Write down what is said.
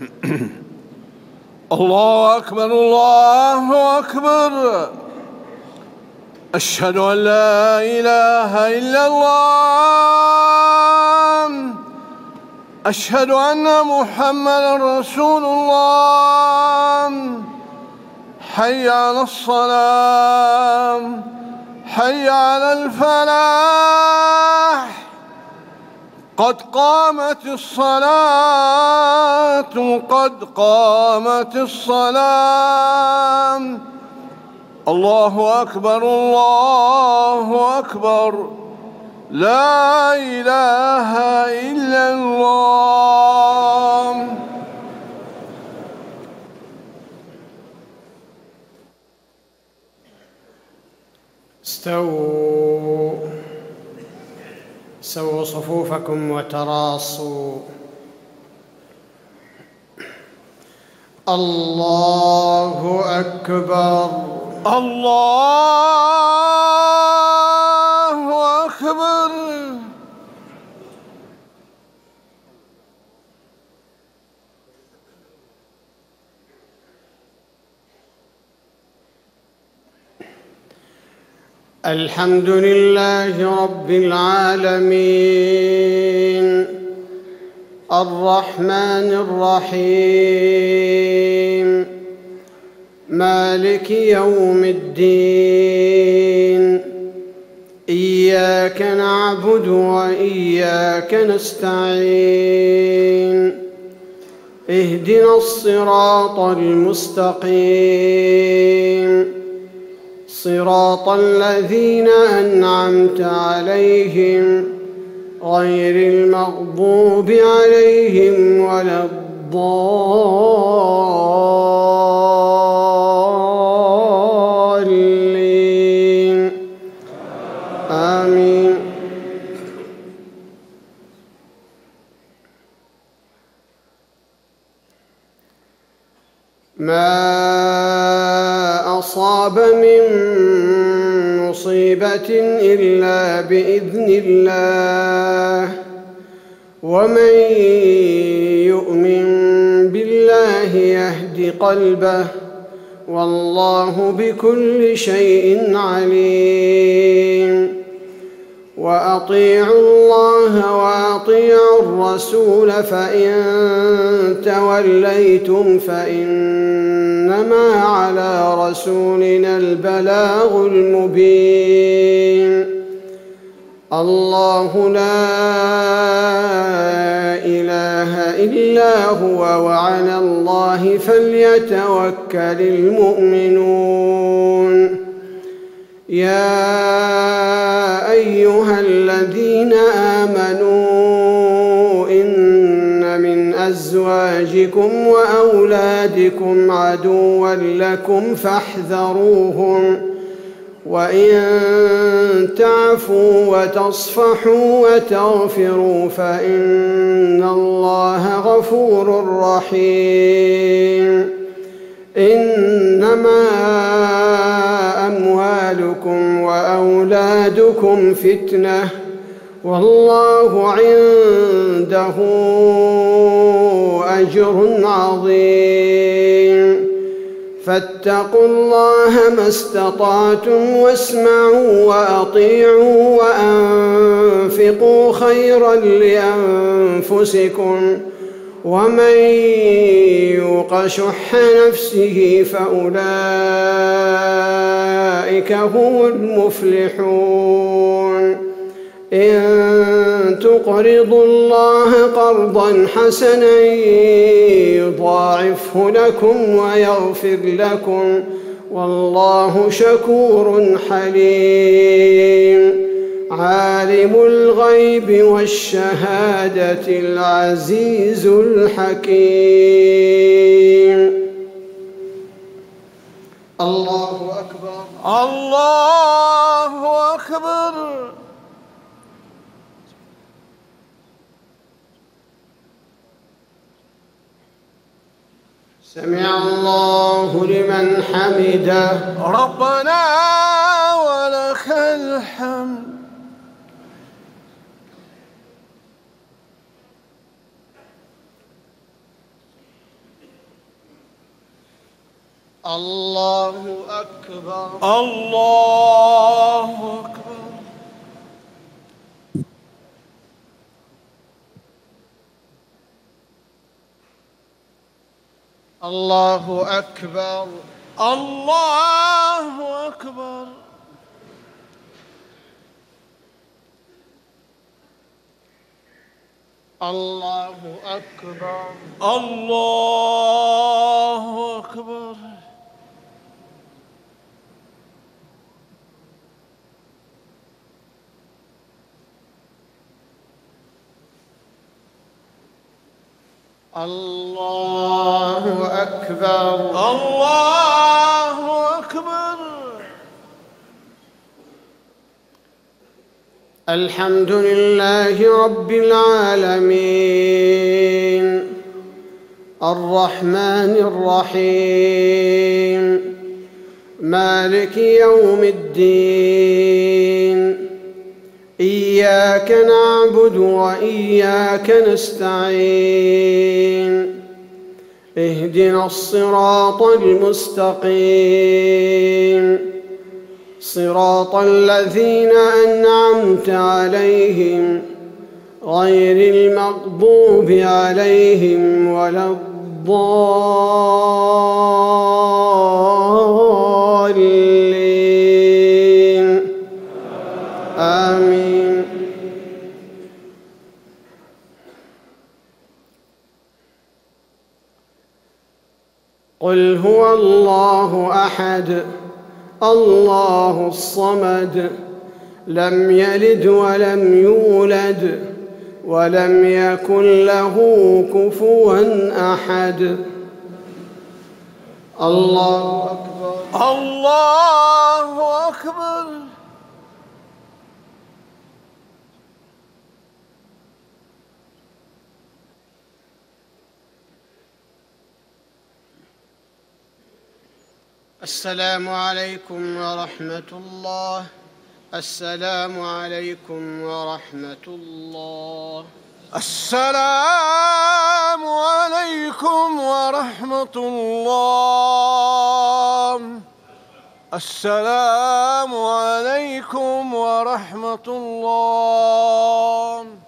الله أكبر الله أكبر. أشهد أن لا إله إلا الله. أشهد أن محمدًا رسول الله. حي على الصلاة، حي على الفلاح، قد قامت الصلاة، قد قامت الصلاة. الله أكبر الله أكبر. لا إله إلا الله. سووا صفوفكم وتراصوا. الله أكبر الله أكبر. الحمد لله رب العالمين، الرحمن الرحيم، مالك يوم الدين. إياك نعبد وإياك نستعين. اهدنا الصراط المستقيم، صراط الذين أنعمت عليهم غير المغضوب عليهم ولا الضالين. آمين. ما أصاب من مصيبة إلا بإذن الله، ومن يؤمن بالله يهد قلبه، والله بكل شيء عليم. وأطيعوا الله وأطيعوا الرسول، فإن توليتم فإنما على رسولنا البلاغ المبين. الله لا إله إلا هو، وعلى الله فليتوكل المؤمنون. يا أيها الذين آمنوا إن من أزواجكم وأولادكم عدوا لكم فاحذروهم، وإن تعفوا وتصفحوا وتغفروا فإن الله غفور رحيم. إنما أموالكم وأولادكم فتنة، والله عنده أجر عظيم. فاتقوا الله ما استطعتم، واسمعوا وأطيعوا وأنفقوا خيرا لأنفسكم، ومن يوق شح نفسه فأولئك هم المفلحون. إن تقرضوا الله قرضا حسنا يضاعفه لكم ويغفر لكم، والله شكور حليم. عالم الغيب والشهادة العزيز الحكيم. الله أكبر الله أكبر. سمع الله لمن حمده. ربنا ولك الحمد. الله أكبر. الله أكبر. الله أكبر. الله أكبر. الله أكبر. الله أكبر. الله أكبر. الله أكبر. الحمد لله رب العالمين الرحمن الرحيم مالك يوم الدين إياك نعبد وإياك نستعين اهدنا الصراط المستقيم صراط الذين أنعمت عليهم غير المغضوب عليهم ولا الضالين آمين. قل هو الله أحد الله الصمد لم يلد ولم يولد ولم يكن له كفوا أحد. الله أكبر. الله أكبر. السلام عليكم ورحمة الله. السلام عليكم ورحمة الله. السلام عليكم ورحمة الله. السلام عليكم ورحمة الله.